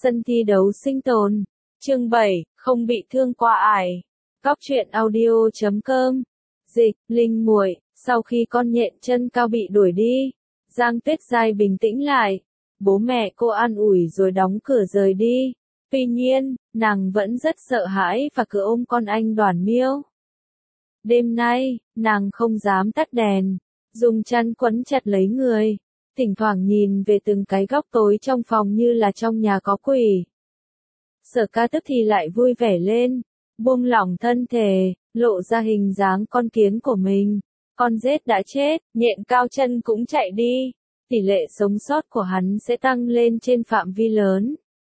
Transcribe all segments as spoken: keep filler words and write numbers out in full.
Sân thi đấu sinh tồn. Chương bảy, không bị thương qua ải. Góc truyện audio chấm com. Dịch, Linh muội, sau khi con nhện chân cao bị đuổi đi, Giang Tuyết Giai bình tĩnh lại. Bố mẹ cô an ủi rồi đóng cửa rời đi. Tuy nhiên, nàng vẫn rất sợ hãi và cứ ôm con anh Đoàn Miêu. Đêm nay, nàng không dám tắt đèn, dùng chăn quấn chặt lấy người, thỉnh thoảng nhìn về từng cái góc tối trong phòng như là trong nhà có quỷ. Sở Ca tức thì lại vui vẻ lên, buông lỏng thân thể, lộ ra hình dáng con kiến của mình. Con rết đã chết, nhện cao chân cũng chạy đi, tỷ lệ sống sót của hắn sẽ tăng lên trên phạm vi lớn.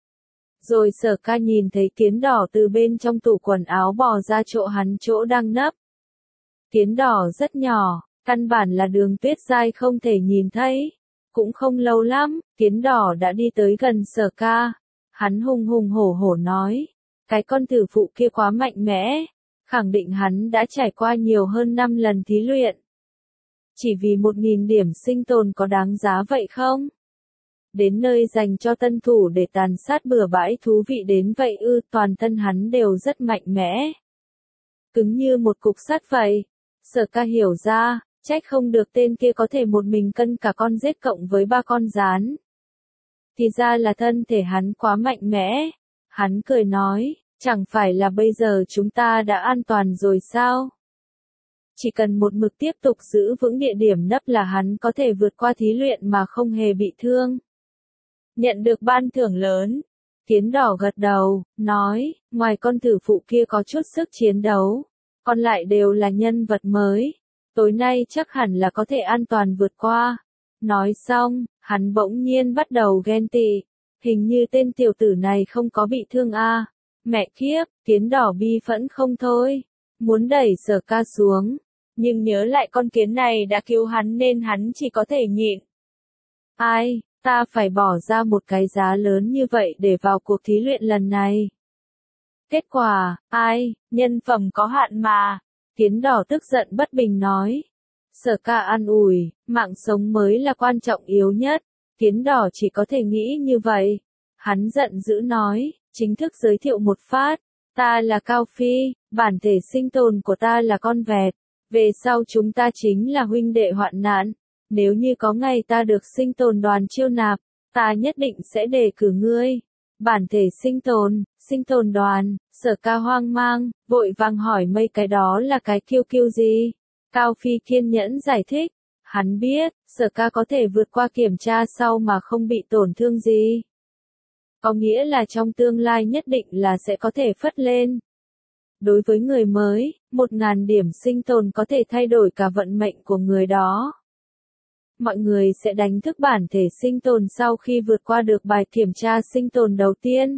Rồi Sở Ca nhìn thấy kiến đỏ từ bên trong tủ quần áo bò ra chỗ hắn chỗ đang nấp. Kiến đỏ rất nhỏ, căn bản là Đường Tuyết Giai không thể nhìn thấy. Cũng không lâu lắm, kiến đỏ đã đi tới gần Sở Ca. Hắn hùng hùng hổ hổ nói, cái con tử phụ kia quá mạnh mẽ, khẳng định hắn đã trải qua nhiều hơn năm lần thí luyện. Chỉ vì một nghìn điểm sinh tồn có đáng giá vậy không? Đến nơi dành cho tân thủ để tàn sát bừa bãi thú vị đến vậy ư? Toàn thân hắn đều rất mạnh mẽ, cứng như một cục sắt vậy. Sở Ca hiểu ra, trách không được tên kia có thể một mình cân cả con rết cộng với ba con gián. Thì ra là thân thể hắn quá mạnh mẽ. Hắn cười nói, chẳng phải là bây giờ chúng ta đã an toàn rồi sao? Chỉ cần một mực tiếp tục giữ vững địa điểm nấp là hắn có thể vượt qua thí luyện mà không hề bị thương. Nhận được ban thưởng lớn. Kiến đỏ gật đầu, nói, ngoài con tử phụ kia có chút sức chiến đấu, còn lại đều là nhân vật mới. Tối nay chắc hẳn là có thể an toàn vượt qua. Nói xong, hắn bỗng nhiên bắt đầu ghen tị. Hình như tên tiểu tử này không có bị thương a. À. Mẹ kiếp, kiến đỏ bi phẫn không thôi. Muốn đẩy Sở Ca xuống. Nhưng nhớ lại con kiến này đã cứu hắn nên hắn chỉ có thể nhịn. Ai, ta phải bỏ ra một cái giá lớn như vậy để vào cuộc thí luyện lần này. Kết quả, ai, nhân phẩm có hạn mà. Kiến đỏ tức giận bất bình nói. Sở Ca an ủi, mạng sống mới là quan trọng yếu nhất. Kiến đỏ chỉ có thể nghĩ như vậy. Hắn giận dữ nói, chính thức giới thiệu một phát. Ta là Cao Phi, bản thể sinh tồn của ta là con vẹt. Về sau chúng ta chính là huynh đệ hoạn nạn. Nếu như có ngày ta được sinh tồn đoàn chiêu nạp, ta nhất định sẽ đề cử ngươi. Bản thể sinh tồn, sinh tồn đoàn. Sở Ca hoang mang, vội vàng hỏi mấy cái đó là cái kiêu kiêu gì? Cao Phi kiên nhẫn giải thích. Hắn biết, Sở Ca có thể vượt qua kiểm tra sau mà không bị tổn thương gì. Có nghĩa là trong tương lai nhất định là sẽ có thể phất lên. Đối với người mới, một ngàn điểm sinh tồn có thể thay đổi cả vận mệnh của người đó. Mọi người sẽ đánh thức bản thể sinh tồn sau khi vượt qua được bài kiểm tra sinh tồn đầu tiên.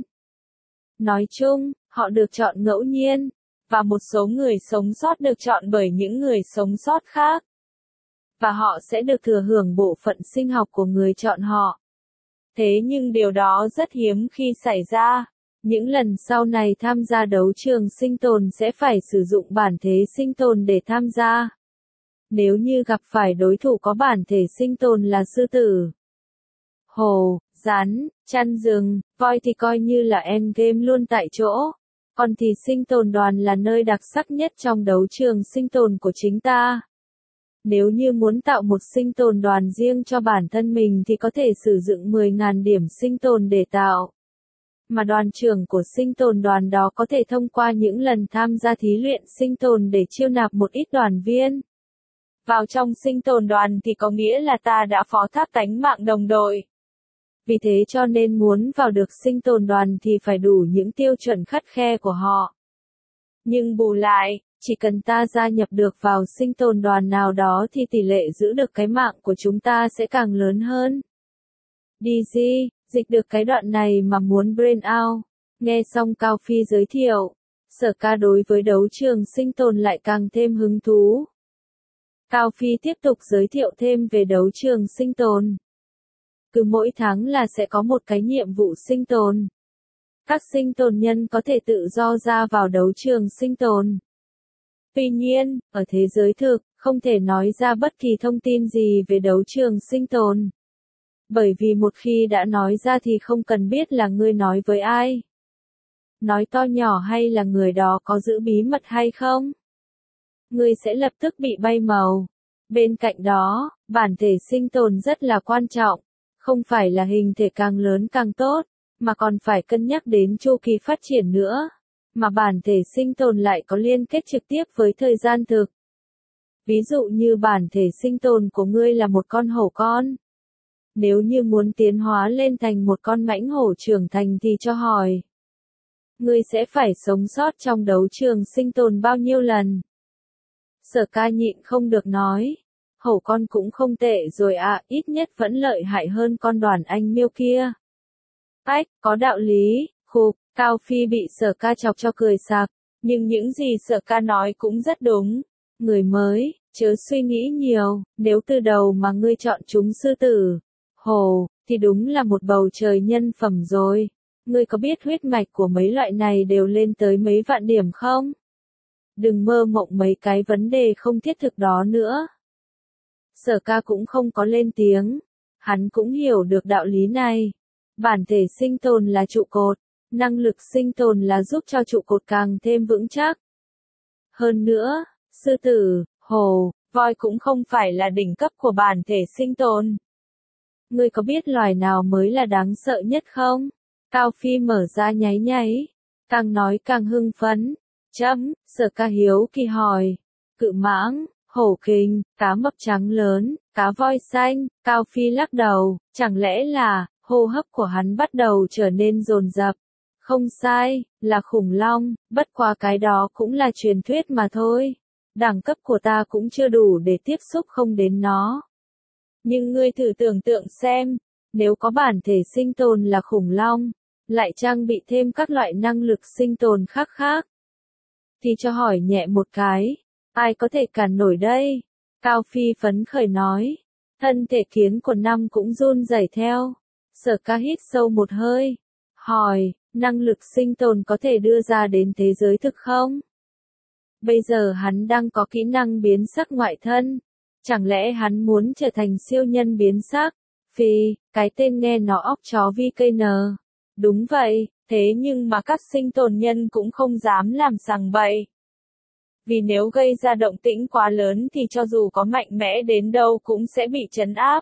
Nói chung, họ được chọn ngẫu nhiên, và một số người sống sót được chọn bởi những người sống sót khác. Và họ sẽ được thừa hưởng bộ phận sinh học của người chọn họ. Thế nhưng điều đó rất hiếm khi xảy ra. Những lần sau này tham gia đấu trường sinh tồn sẽ phải sử dụng bản thể sinh tồn để tham gia. Nếu như gặp phải đối thủ có bản thể sinh tồn là sư tử, hổ, rắn, chăn rừng, voi thì coi như là endgame luôn tại chỗ. Còn thì sinh tồn đoàn là nơi đặc sắc nhất trong đấu trường sinh tồn của chính ta. Nếu như muốn tạo một sinh tồn đoàn riêng cho bản thân mình thì có thể sử dụng mười nghìn điểm sinh tồn để tạo. Mà đoàn trưởng của sinh tồn đoàn đó có thể thông qua những lần tham gia thí luyện sinh tồn để chiêu nạp một ít đoàn viên. Vào trong sinh tồn đoàn thì có nghĩa là ta đã phó thác tánh mạng đồng đội. Vì thế cho nên muốn vào được sinh tồn đoàn thì phải đủ những tiêu chuẩn khắt khe của họ. Nhưng bù lại, chỉ cần ta gia nhập được vào sinh tồn đoàn nào đó thì tỷ lệ giữ được cái mạng của chúng ta sẽ càng lớn hơn. đê giê, dịch được cái đoạn này mà muốn brain out. Nghe xong Cao Phi giới thiệu, Sở Ca đối với đấu trường sinh tồn lại càng thêm hứng thú. Cao Phi tiếp tục giới thiệu thêm về đấu trường sinh tồn. Cứ mỗi tháng là sẽ có một cái nhiệm vụ sinh tồn. Các sinh tồn nhân có thể tự do ra vào đấu trường sinh tồn. Tuy nhiên, ở thế giới thực, không thể nói ra bất kỳ thông tin gì về đấu trường sinh tồn. Bởi vì một khi đã nói ra thì không cần biết là ngươi nói với ai. Nói to nhỏ hay là người đó có giữ bí mật hay không. Ngươi sẽ lập tức bị bay màu. Bên cạnh đó, bản thể sinh tồn rất là quan trọng. Không phải là hình thể càng lớn càng tốt, mà còn phải cân nhắc đến chu kỳ phát triển nữa. Mà bản thể sinh tồn lại có liên kết trực tiếp với thời gian thực. Ví dụ như bản thể sinh tồn của ngươi là một con hổ con. Nếu như muốn tiến hóa lên thành một con mãnh hổ trưởng thành thì cho hỏi. Ngươi sẽ phải sống sót trong đấu trường sinh tồn bao nhiêu lần? Sở Ca nhịn không được nói. Hổ con cũng không tệ rồi ạ, à, ít nhất vẫn lợi hại hơn con đoàn anh miêu kia. Ách, có đạo lý, khục, Cao Phi bị Sở Ca chọc cho cười sặc. Nhưng những gì Sở Ca nói cũng rất đúng. Người mới, chớ suy nghĩ nhiều, nếu từ đầu mà ngươi chọn chúng sư tử, hổ, thì đúng là một bầu trời nhân phẩm rồi. Ngươi có biết huyết mạch của mấy loại này đều lên tới mấy vạn điểm không? Đừng mơ mộng mấy cái vấn đề không thiết thực đó nữa. Sở Ca cũng không có lên tiếng. Hắn cũng hiểu được đạo lý này. Bản thể sinh tồn là trụ cột. Năng lực sinh tồn là giúp cho trụ cột càng thêm vững chắc. Hơn nữa, sư tử, hổ, voi cũng không phải là đỉnh cấp của bản thể sinh tồn. Ngươi có biết loài nào mới là đáng sợ nhất không? Cao Phi mở ra nháy nháy. Càng nói càng hưng phấn. Chấm, Sở Ca hiếu kỳ hỏi. Cự mãng, hổ kình, cá mập trắng lớn, cá voi xanh. Cao Phi lắc đầu. Chẳng lẽ là, hô hấp của hắn bắt đầu trở nên dồn dập. Không sai, là khủng long, bất quá cái đó cũng là truyền thuyết mà thôi. Đẳng cấp của ta cũng chưa đủ để tiếp xúc không đến nó. Nhưng ngươi thử tưởng tượng xem, nếu có bản thể sinh tồn là khủng long, lại trang bị thêm các loại năng lực sinh tồn khác khác, thì cho hỏi nhẹ một cái, ai có thể cản nổi đây? Cao Phi phấn khởi nói, thân thể kiến của năm cũng run rẩy theo. Sở Ca hít sâu một hơi, hỏi, năng lực sinh tồn có thể đưa ra đến thế giới thực không? Bây giờ hắn đang có kỹ năng biến sắc ngoại thân. Chẳng lẽ hắn muốn trở thành siêu nhân biến sắc? Phi, cái tên nghe nó óc chó vi cây nờ. Đúng vậy, thế nhưng mà các sinh tồn nhân cũng không dám làm sằng bậy. Vì nếu gây ra động tĩnh quá lớn thì cho dù có mạnh mẽ đến đâu cũng sẽ bị trấn áp.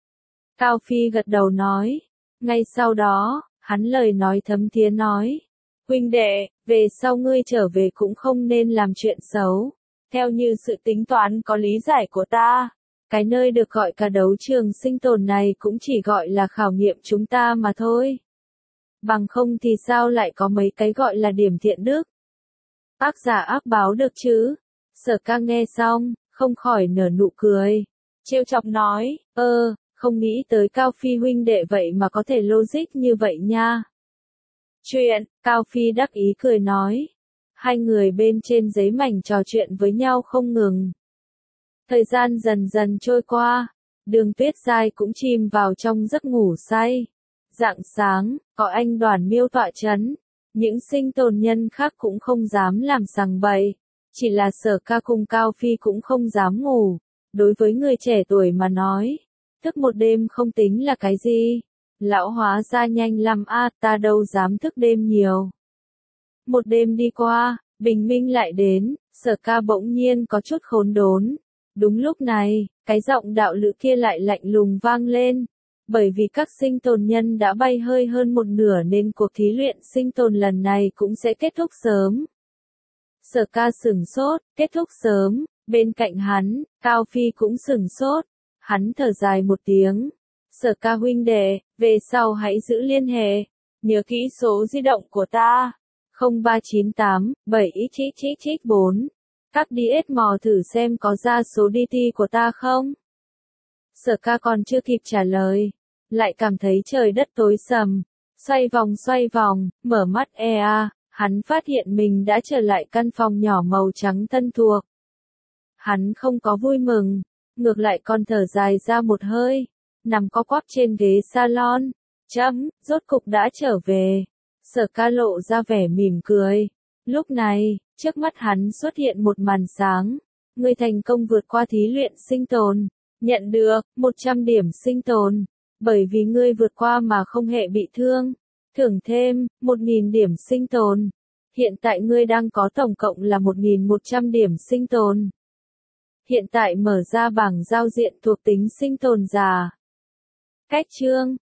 Cao Phi gật đầu nói. Ngay sau đó, hắn lời nói thấm thía nói. Huynh đệ, về sau ngươi trở về cũng không nên làm chuyện xấu. Theo như sự tính toán có lý giải của ta, cái nơi được gọi cả đấu trường sinh tồn này cũng chỉ gọi là khảo nghiệm chúng ta mà thôi. Bằng không thì sao lại có mấy cái gọi là điểm thiện đức? Ác giả ác báo được chứ? Sở Ca nghe xong, không khỏi nở nụ cười. Trêu chọc nói, ơ, không nghĩ tới Cao Phi huynh đệ vậy mà có thể logic như vậy nha. Chuyện, Cao Phi đắc ý cười nói. Hai người bên trên giấy mảnh trò chuyện với nhau không ngừng. Thời gian dần dần trôi qua, Đường Tuyết Giai cũng chìm vào trong giấc ngủ say. Rạng sáng, có anh Đoàn Miêu tọa chấn, những sinh tồn nhân khác cũng không dám làm sằng bậy, chỉ là Sở Ca cùng Cao Phi cũng không dám ngủ. Đối với người trẻ tuổi mà nói, thức một đêm không tính là cái gì. Lão hóa ra nhanh lắm a, ta đâu dám thức đêm nhiều. Một đêm đi qua, bình minh lại đến, Sở Ca bỗng nhiên có chút khốn đốn. Đúng lúc này, cái giọng đạo lữ kia lại lạnh lùng vang lên. Bởi vì các sinh tồn nhân đã bay hơi hơn một nửa nên cuộc thí luyện sinh tồn lần này cũng sẽ kết thúc sớm. Sở Ca sửng sốt, kết thúc sớm, bên cạnh hắn, Cao Phi cũng sửng sốt. Hắn thở dài một tiếng. Sở Ca huynh đệ, về sau hãy giữ liên hệ. Nhớ kỹ số di động của ta. không ba chín tám bảy chích chích chích bốn. Các đi ết mò thử xem có ra số đê tê của ta không? Sở Ca còn chưa kịp trả lời. Lại cảm thấy trời đất tối sầm. Xoay vòng xoay vòng, mở mắt e a, hắn phát hiện mình đã trở lại căn phòng nhỏ màu trắng thân thuộc. Hắn không có vui mừng, ngược lại còn thở dài ra một hơi. Nằm co quắp trên ghế salon. Chấm, rốt cục đã trở về. Sở Ca lộ ra vẻ mỉm cười. Lúc này, trước mắt hắn xuất hiện một màn sáng. Người thành công vượt qua thí luyện sinh tồn. Nhận được, một trăm điểm sinh tồn. Bởi vì ngươi vượt qua mà không hề bị thương. Thưởng thêm, một nghìn điểm sinh tồn. Hiện tại ngươi đang có tổng cộng là một nghìn một trăm điểm sinh tồn. Hiện tại mở ra bảng giao diện thuộc tính sinh tồn già. Cách chương